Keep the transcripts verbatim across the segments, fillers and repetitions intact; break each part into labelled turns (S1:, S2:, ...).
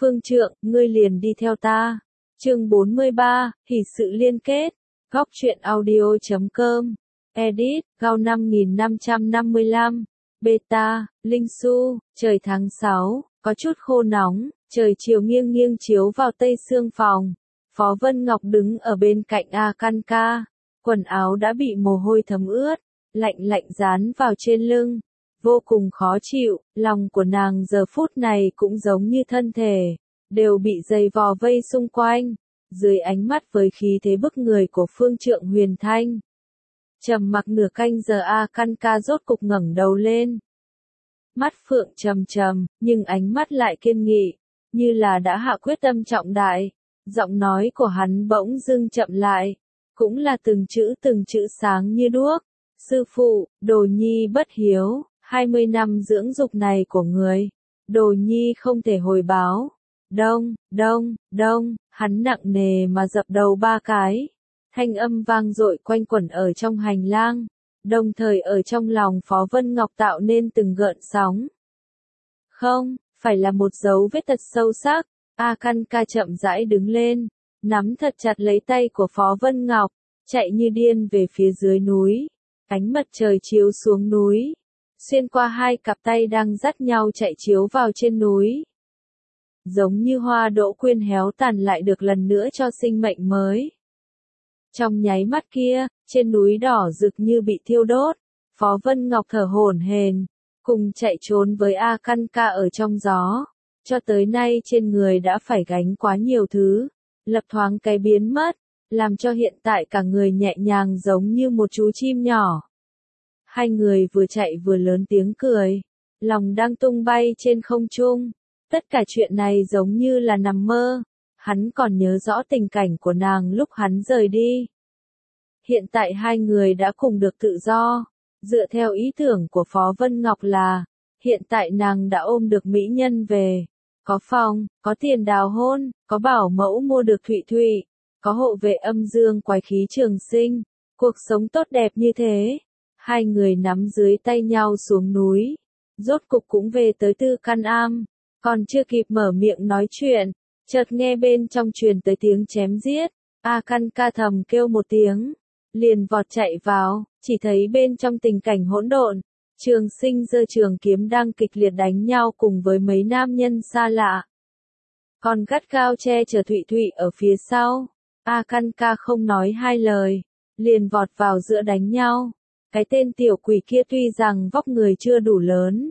S1: Phương Trượng, ngươi liền đi theo ta. Chương bốn mươi ba, hỷ sự liên kết. Góc truyện audio chấm com. Edit, Gao năm nghìn năm trăm năm mươi lăm. Beta, Linh Su, trời tháng sáu, có chút khô nóng, trời chiều nghiêng nghiêng chiếu vào tây xương phòng. Phó Vân Ngọc đứng ở bên cạnh A Căn Ca, quần áo đã bị mồ hôi thấm ướt, lạnh lạnh dán vào trên lưng, vô cùng khó chịu, lòng của nàng giờ phút này cũng giống như thân thể, đều bị dày vò vây xung quanh, dưới ánh mắt với khí thế bức người của Phương Trượng Huyền Thanh. Trầm mặc nửa canh giờ A Căn Ca rốt cục ngẩng đầu lên. Mắt Phượng trầm trầm, nhưng ánh mắt lại kiên nghị, như là đã hạ quyết tâm trọng đại. Giọng nói của hắn bỗng dưng chậm lại, cũng là từng chữ từng chữ sáng như đuốc. Sư phụ, Đồ Nhi bất hiếu, hai mươi năm dưỡng dục này của người, Đồ Nhi không thể hồi báo. Đông, đông, đông, hắn nặng nề mà dập đầu ba cái. Thanh âm vang dội quanh quẩn ở trong hành lang, đồng thời ở trong lòng Phó Vân Ngọc tạo nên từng gợn sóng. Không, phải là một dấu vết thật sâu sắc. A Căn Ca chậm rãi đứng lên, nắm thật chặt lấy tay của Phó Vân Ngọc, chạy như điên về phía dưới núi. Ánh mặt trời chiếu xuống núi, xuyên qua hai cặp tay đang dắt nhau chạy chiếu vào trên núi. Giống như hoa đỗ quyên héo tàn lại được lần nữa cho sinh mệnh mới. Trong nháy mắt kia, trên núi đỏ rực như bị thiêu đốt, Phó Vân Ngọc thở hổn hển, cùng chạy trốn với A Căn Ca ở trong gió. Cho tới nay trên người đã phải gánh quá nhiều thứ, lập thoáng cái biến mất, làm cho hiện tại cả người nhẹ nhàng giống như một chú chim nhỏ. Hai người vừa chạy vừa lớn tiếng cười, lòng đang tung bay trên không trung. Tất cả chuyện này giống như là nằm mơ, hắn còn nhớ rõ tình cảnh của nàng lúc hắn rời đi. Hiện tại hai người đã cùng được tự do, dựa theo ý tưởng của Phó Vân Ngọc là, hiện tại nàng đã ôm được mỹ nhân về. Có phòng, có tiền đào hôn, có bảo mẫu mua được Thụy Thụy, có hộ vệ âm dương quái khí trường sinh, cuộc sống tốt đẹp như thế. Hai người nắm dưới tay nhau xuống núi, rốt cục cũng về tới Tư Căn Am, còn chưa kịp mở miệng nói chuyện, chợt nghe bên trong truyền tới tiếng chém giết. A Căn Ca thầm kêu một tiếng, liền vọt chạy vào, chỉ thấy bên trong tình cảnh hỗn độn. Trường Sinh giơ trường kiếm đang kịch liệt đánh nhau cùng với mấy nam nhân xa lạ. Còn gắt gao che chở Thụy Thụy ở phía sau. A Căn Ca không nói hai lời, liền vọt vào giữa đánh nhau. Cái tên tiểu quỷ kia tuy rằng vóc người chưa đủ lớn,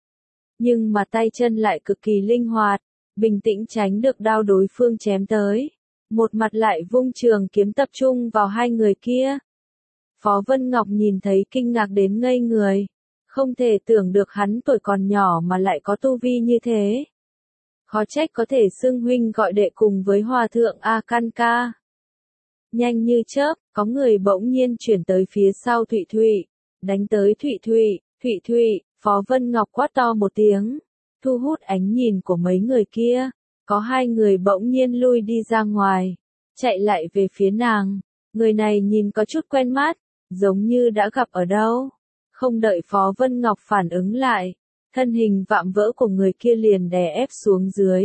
S1: nhưng mà tay chân lại cực kỳ linh hoạt, bình tĩnh tránh được đao đối phương chém tới. Một mặt lại vung trường kiếm tập trung vào hai người kia. Phó Vân Ngọc nhìn thấy kinh ngạc đến ngây người. Không thể tưởng được hắn tuổi còn nhỏ mà lại có tu vi như thế. Khó trách có thể xưng huynh gọi đệ cùng với hòa thượng A Căn Ca. Nhanh như chớp, có người bỗng nhiên chuyển tới phía sau Thụy Thụy, đánh tới Thụy Thụy, Thụy Thụy, Phó Vân Ngọc quát to một tiếng, thu hút ánh nhìn của mấy người kia. Có hai người bỗng nhiên lui đi ra ngoài, chạy lại về phía nàng. Người này nhìn có chút quen mắt, giống như đã gặp ở đâu. Không đợi Phó Vân Ngọc phản ứng lại, thân hình vạm vỡ của người kia liền đè ép xuống dưới.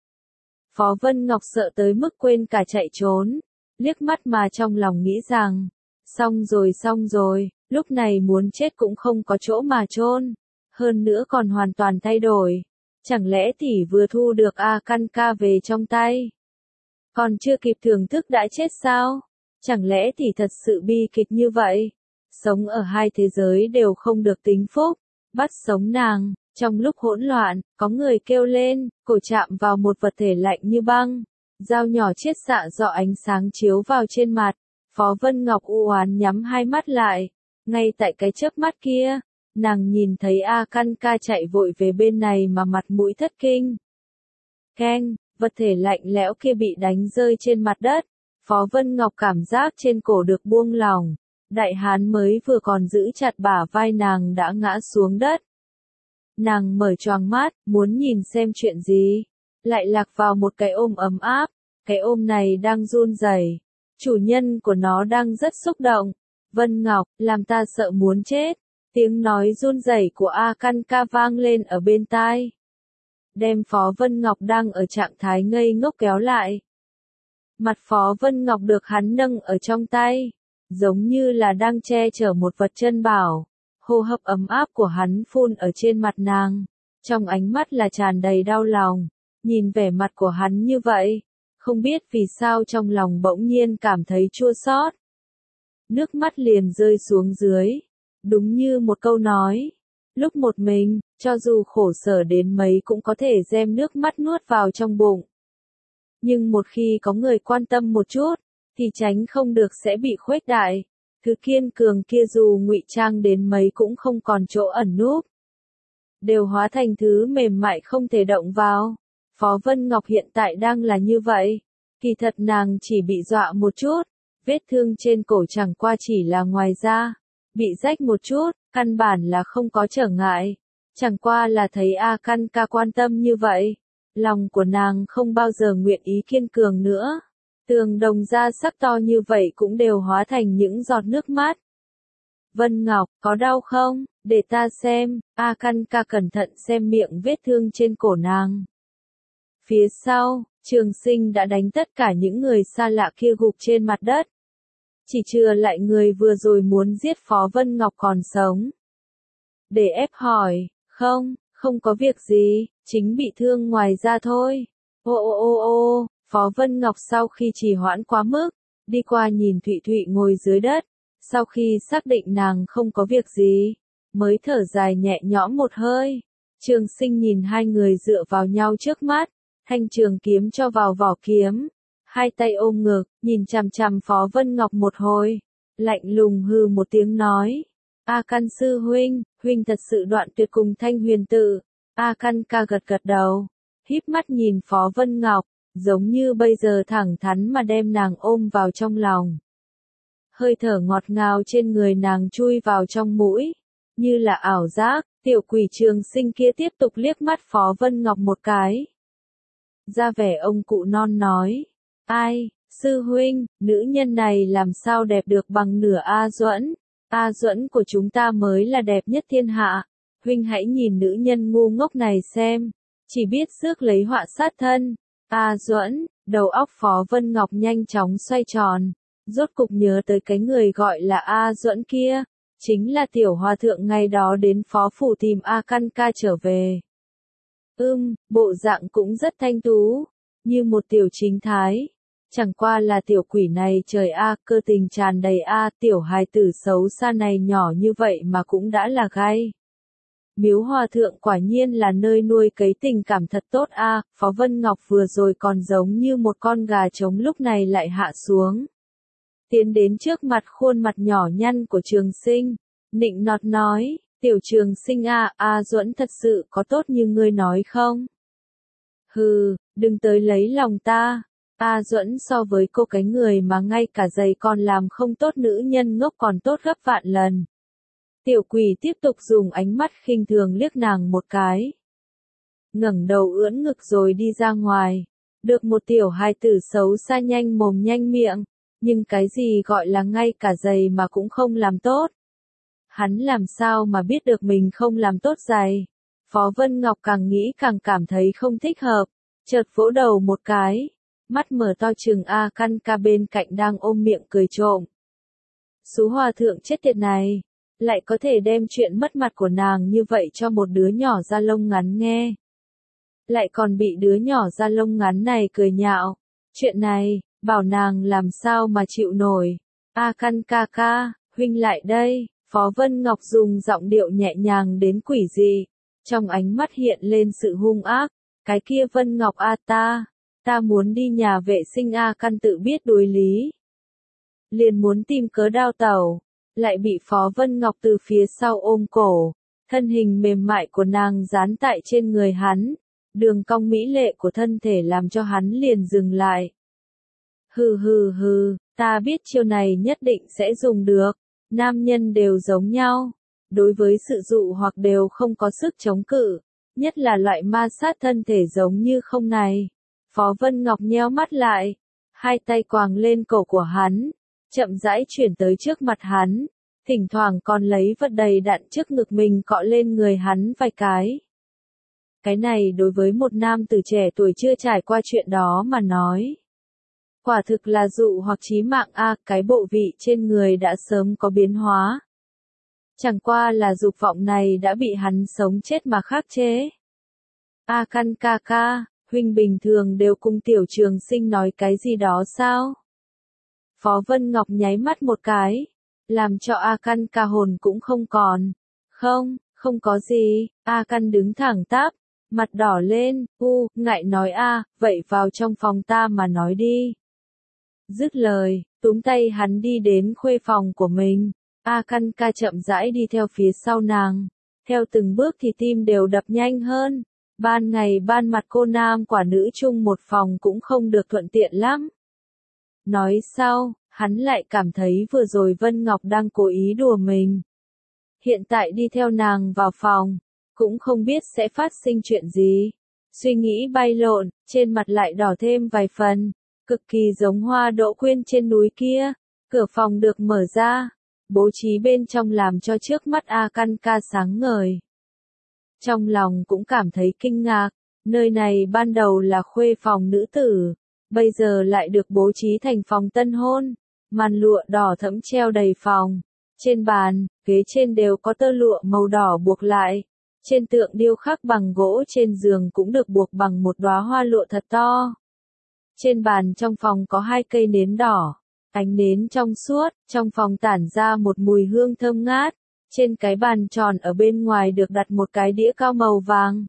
S1: Phó Vân Ngọc sợ tới mức quên cả chạy trốn, liếc mắt mà trong lòng nghĩ rằng, xong rồi xong rồi, lúc này muốn chết cũng không có chỗ mà chôn, hơn nữa còn hoàn toàn thay đổi. Chẳng lẽ tỷ vừa thu được A Căn Ca về trong tay, còn chưa kịp thưởng thức đã chết sao? Chẳng lẽ tỷ thật sự bi kịch như vậy? Sống ở hai thế giới đều không được tính phúc, bắt sống nàng. Trong lúc hỗn loạn, có người kêu lên, cổ chạm vào một vật thể lạnh như băng, dao nhỏ chiết xạ do ánh sáng chiếu vào trên mặt. Phó Vân Ngọc u oán nhắm hai mắt lại, ngay tại cái chớp mắt kia, nàng nhìn thấy A Căn Ca chạy vội về bên này mà mặt mũi thất kinh. Keng, vật thể lạnh lẽo kia bị đánh rơi trên mặt đất. Phó Vân Ngọc cảm giác trên cổ được buông lỏng. Đại hán mới vừa còn giữ chặt bả vai nàng đã ngã xuống đất. Nàng mở choàng mắt, muốn nhìn xem chuyện gì. Lại lạc vào một cái ôm ấm áp. Cái ôm này đang run rẩy. Chủ nhân của nó đang rất xúc động. Vân Ngọc, làm ta sợ muốn chết. Tiếng nói run rẩy của A Căn Ca vang lên ở bên tai. đem Phó Vân Ngọc đang ở trạng thái ngây ngốc kéo lại. Mặt Phó Vân Ngọc được hắn nâng ở trong tay, giống như là đang che chở một vật chân bảo. Hô hấp ấm áp của hắn phun ở trên mặt nàng, trong ánh mắt là tràn đầy đau lòng. Nhìn vẻ mặt của hắn như vậy, không biết vì sao trong lòng bỗng nhiên cảm thấy chua xót. Nước mắt liền rơi xuống dưới, đúng như một câu nói. Lúc một mình, cho dù khổ sở đến mấy cũng có thể đem nước mắt nuốt vào trong bụng. Nhưng một khi có người quan tâm một chút, thì tránh không được sẽ bị khuếch đại. Thứ kiên cường kia dù ngụy trang đến mấy cũng không còn chỗ ẩn núp. Đều hóa thành thứ mềm mại không thể động vào. Phó Vân Ngọc hiện tại đang là như vậy. Kỳ thật nàng chỉ bị dọa một chút. Vết thương trên cổ chẳng qua chỉ là ngoài da. Bị rách một chút, căn bản là không có trở ngại. Chẳng qua là thấy A Căn ca quan tâm như vậy. Lòng của nàng không bao giờ nguyện ý kiên cường nữa. Tường đồng da sắc to như vậy cũng đều hóa thành những giọt nước mắt. Vân Ngọc, có đau không? Để ta xem. A Căn ca cẩn thận xem miệng vết thương trên cổ nàng. Phía sau, Trường Sinh đã đánh tất cả những người xa lạ kia gục trên mặt đất. Chỉ chừa lại người vừa rồi muốn giết Phó Vân Ngọc còn sống. Để ép hỏi, không, không có việc gì, chính bị thương ngoài da thôi. Ô ô ô ô, Phó Vân Ngọc sau khi trì hoãn quá mức, đi qua nhìn Thụy Thụy ngồi dưới đất, sau khi xác định nàng không có việc gì, mới thở dài nhẹ nhõm một hơi. Trường Sinh nhìn hai người dựa vào nhau trước mắt, thanh trường kiếm cho vào vỏ kiếm, hai tay ôm ngực, nhìn chằm chằm Phó Vân Ngọc một hồi, lạnh lùng hừ một tiếng nói. A Căn sư huynh, huynh thật sự đoạn tuyệt cùng Thanh Huyền Tự. A Căn ca gật gật đầu, híp mắt nhìn Phó Vân Ngọc, giống như bây giờ thẳng thắn mà đem nàng ôm vào trong lòng. Hơi thở ngọt ngào trên người nàng chui vào trong mũi, như là ảo giác. Tiểu quỷ Trường Sinh kia tiếp tục liếc mắt Phó Vân Ngọc một cái. Ra vẻ ông cụ non nói, ai, sư huynh, nữ nhân này làm sao đẹp được bằng nửa A Duẫn. A Duẫn của chúng ta mới là đẹp nhất thiên hạ. Huynh hãy nhìn nữ nhân ngu ngốc này xem, chỉ biết rước lấy họa sát thân. A Duẫn, đầu óc Phó Vân Ngọc nhanh chóng xoay tròn, rốt cục nhớ tới cái người gọi là A Duẫn kia, chính là tiểu hòa thượng ngày đó đến phó phủ tìm A Căn ca trở về. Ưm, bộ dạng cũng rất thanh tú, như một tiểu chính thái. Chẳng qua là tiểu quỷ này trời A, cơ tình tràn đầy A, tiểu hài tử xấu xa này nhỏ như vậy mà cũng đã là gai. Miếu hòa thượng quả nhiên là nơi nuôi cấy tình cảm thật tốt A, Phó Vân Ngọc vừa rồi còn giống như một con gà trống lúc này lại hạ xuống. Tiến đến trước mặt khuôn mặt nhỏ nhăn của Trường Sinh, nịnh nọt nói, tiểu Trường Sinh A, A Duẫn thật sự có tốt như ngươi nói không? Hừ, đừng tới lấy lòng ta. A Duẫn so với cô cái người mà ngay cả giày còn làm không tốt nữ nhân ngốc còn tốt gấp vạn lần. Tiểu quỷ tiếp tục dùng ánh mắt khinh thường liếc nàng một cái. Ngẩng đầu ưỡn ngực rồi đi ra ngoài. Được một tiểu hài tử xấu xa nhanh mồm nhanh miệng. Nhưng cái gì gọi là ngay cả giày mà cũng không làm tốt. Hắn làm sao mà biết được mình không làm tốt giày. Phó Vân Ngọc càng nghĩ càng cảm thấy không thích hợp. Chợt vỗ đầu một cái. Mắt mở to trừng A Căn ca bên cạnh đang ôm miệng cười trộm. Sú hòa thượng chết tiệt này, lại có thể đem chuyện mất mặt của nàng như vậy cho một đứa nhỏ da lông ngắn nghe. Lại còn bị đứa nhỏ da lông ngắn này cười nhạo. Chuyện này, bảo nàng làm sao mà chịu nổi. A Căn ca ca, huynh lại đây. Phó Vân Ngọc dùng giọng điệu nhẹ nhàng đến quỷ dị. Trong ánh mắt hiện lên sự hung ác. Cái kia Vân Ngọc A ta. Ta muốn đi nhà vệ sinh A Căn tự biết đối lý. Liền muốn tìm cớ đao tẩu, lại bị Phó Vân Ngọc từ phía sau ôm cổ, thân hình mềm mại của nàng dán tại trên người hắn, đường cong mỹ lệ của thân thể làm cho hắn liền dừng lại. Hừ hừ hừ, ta biết chiêu này nhất định sẽ dùng được, nam nhân đều giống nhau, đối với sự dụ hoặc đều không có sức chống cự, nhất là loại ma sát thân thể giống như không này. Phó Vân Ngọc nheo mắt lại, hai tay quàng lên cổ của hắn, chậm rãi chuyển tới trước mặt hắn, thỉnh thoảng còn lấy vật đầy đặn trước ngực mình cọ lên người hắn vài cái. Cái này đối với một nam tử trẻ tuổi chưa trải qua chuyện đó mà nói. Quả thực là dụ hoặc chí mạng a, cái bộ vị trên người đã sớm có biến hóa. Chẳng qua là dục vọng này đã bị hắn sống chết mà khắc chế. A Căn ca ca, huynh bình thường đều cùng Tiểu Trường Sinh nói cái gì đó sao? Phó Vân Ngọc nháy mắt một cái, làm cho A Căn ca hồn cũng không còn. Không, không có gì, A Căn đứng thẳng tắp, mặt đỏ lên, u, ngại nói a, vậy vào trong phòng ta mà nói đi. Dứt lời, túm tay hắn đi đến khuê phòng của mình, A Căn ca chậm rãi đi theo phía sau nàng, theo từng bước thì tim đều đập nhanh hơn, ban ngày ban mặt cô nam quả nữ chung một phòng cũng không được thuận tiện lắm. Nói sau, hắn lại cảm thấy vừa rồi Vân Ngọc đang cố ý đùa mình. Hiện tại đi theo nàng vào phòng, cũng không biết sẽ phát sinh chuyện gì. Suy nghĩ bay lộn, trên mặt lại đỏ thêm vài phần, cực kỳ giống hoa đỗ quyên trên núi kia. Cửa phòng được mở ra, bố trí bên trong làm cho trước mắt A Căn ca sáng ngời. Trong lòng cũng cảm thấy kinh ngạc, nơi này ban đầu là khuê phòng nữ tử, bây giờ lại được bố trí thành phòng tân hôn, màn lụa đỏ thẫm treo đầy phòng. Trên bàn, ghế trên đều có tơ lụa màu đỏ buộc lại. Trên tượng điêu khắc bằng gỗ trên giường cũng được buộc bằng một đóa hoa lụa thật to. Trên bàn trong phòng có hai cây nến đỏ, ánh nến trong suốt, trong phòng tản ra một mùi hương thơm ngát. Trên cái bàn tròn ở bên ngoài được đặt một cái đĩa cao màu vàng.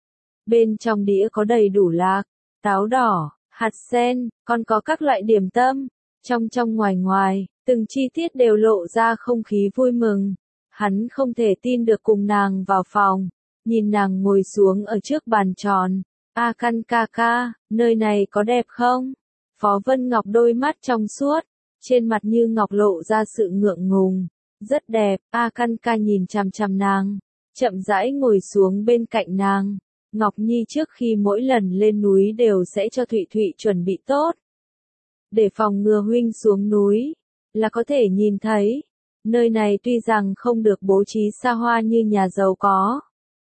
S1: Bên trong đĩa có đầy đủ lạc, táo đỏ, hạt sen, còn có các loại điểm tâm. Trong trong ngoài ngoài, từng chi tiết đều lộ ra không khí vui mừng. Hắn không thể tin được cùng nàng vào phòng, nhìn nàng ngồi xuống ở trước bàn tròn. A Căn ca ca, nơi này có đẹp không? Phó Vân Ngọc đôi mắt trong suốt, trên mặt như ngọc lộ ra sự ngượng ngùng. Rất đẹp, A Căn ca nhìn chằm chằm nàng, chậm rãi ngồi xuống bên cạnh nàng. Ngọc Nhi trước khi mỗi lần lên núi đều sẽ cho Thụy Thụy chuẩn bị tốt. Để phòng ngừa huynh xuống núi, là có thể nhìn thấy. Nơi này tuy rằng không được bố trí xa hoa như nhà giàu có,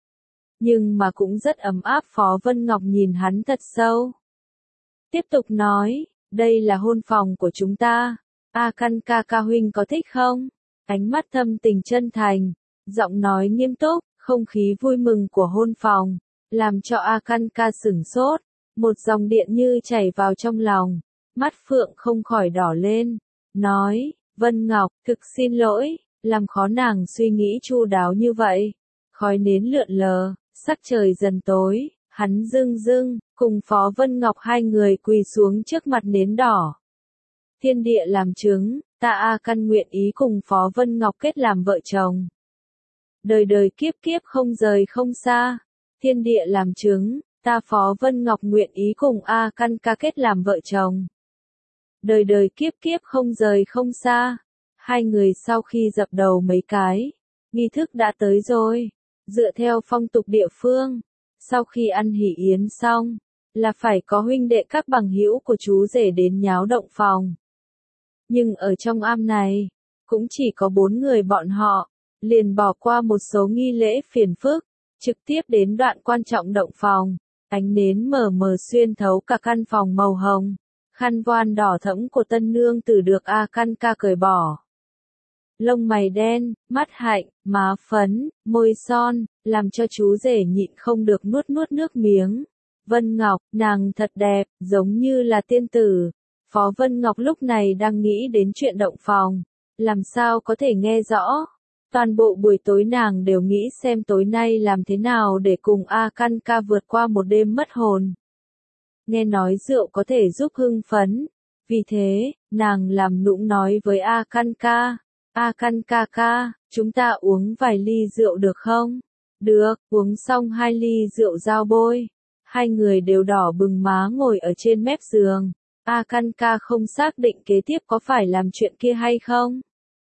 S1: nhưng mà cũng rất ấm áp. Phó Vân Ngọc nhìn hắn thật sâu. Tiếp tục nói, đây là hôn phòng của chúng ta. A Căn ca ca huynh có thích không? Ánh mắt thâm tình chân thành, giọng nói nghiêm túc, không khí vui mừng của hôn phòng, làm cho A Căn ca sửng sốt, một dòng điện như chảy vào trong lòng, mắt phượng không khỏi đỏ lên, nói, Vân Ngọc, thực xin lỗi, làm khó nàng suy nghĩ chu đáo như vậy. Khói nến lượn lờ, sắc trời dần tối, hắn dưng dưng, cùng Phó Vân Ngọc hai người quỳ xuống trước mặt nến đỏ. Thiên địa làm chứng, ta A Căn nguyện ý cùng Phó Vân Ngọc kết làm vợ chồng. Đời đời kiếp kiếp không rời không xa. Thiên địa làm chứng, ta Phó Vân Ngọc nguyện ý cùng A Căn ca kết làm vợ chồng. Đời đời kiếp kiếp không rời không xa. Hai người sau khi dập đầu mấy cái, nghi thức đã tới rồi. Dựa theo phong tục địa phương, sau khi ăn hỷ yến xong, là phải có huynh đệ các bằng hữu của chú rể đến nháo động phòng. Nhưng ở trong am này, cũng chỉ có bốn người bọn họ, liền bỏ qua một số nghi lễ phiền phức, trực tiếp đến đoạn quan trọng động phòng. Ánh nến mờ mờ xuyên thấu cả căn phòng màu hồng, khăn voan đỏ thẫm của tân nương tử được A Căn ca cởi bỏ. Lông mày đen, mắt hạnh, má phấn, môi son, làm cho chú rể nhịn không được nuốt nuốt nước miếng. Vân Ngọc, nàng thật đẹp, giống như là tiên tử. Phó Vân Ngọc lúc này đang nghĩ đến chuyện động phòng, làm sao có thể nghe rõ. Toàn bộ buổi tối nàng đều nghĩ xem tối nay làm thế nào để cùng A Căn ca vượt qua một đêm mất hồn. Nghe nói rượu có thể giúp hưng phấn, vì thế, nàng làm nũng nói với A Căn ca. A Căn ca ca, chúng ta uống vài ly rượu được không? Được, uống xong hai ly rượu giao bôi. Hai người đều đỏ bừng má ngồi ở trên mép giường. A Căn ca không xác định kế tiếp có phải làm chuyện kia hay không.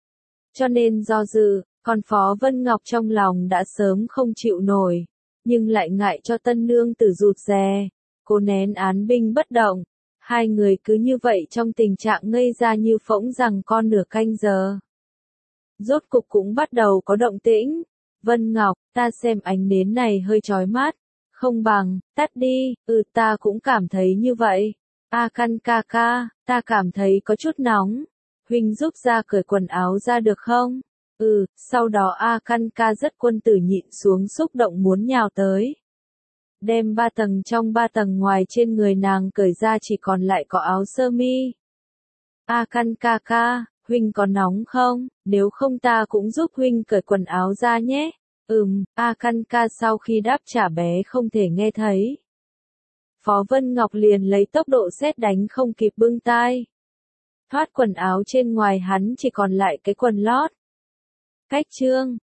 S1: Cho nên do dự, còn Phó Vân Ngọc trong lòng đã sớm không chịu nổi, nhưng lại ngại cho tân nương tử rụt rè. Cô nén án binh bất động. Hai người cứ như vậy trong tình trạng ngây ra như phỗng rằng con nửa canh giờ. Rốt cục cũng bắt đầu có động tĩnh. Vân Ngọc, ta xem ánh nến này hơi chói mắt, Không bằng, tắt đi, ừ ta cũng cảm thấy như vậy. A Căn ca ca, ta cảm thấy có chút nóng. Huynh giúp ra cởi quần áo ra được không? Ừ, sau đó A Căn ca rất quân tử nhịn xuống xúc động muốn nhào tới. Đem ba tầng trong ba tầng ngoài trên người nàng cởi ra chỉ còn lại có áo sơ mi. A Căn ca ca, huynh có nóng không? Nếu không ta cũng giúp huynh cởi quần áo ra nhé. Ừm, A Căn ca sau khi đáp trả bé không thể nghe thấy. Phó Vân Ngọc liền lấy tốc độ sét đánh không kịp bưng tai. Thoát quần áo trên ngoài hắn chỉ còn lại cái quần lót. Cách chương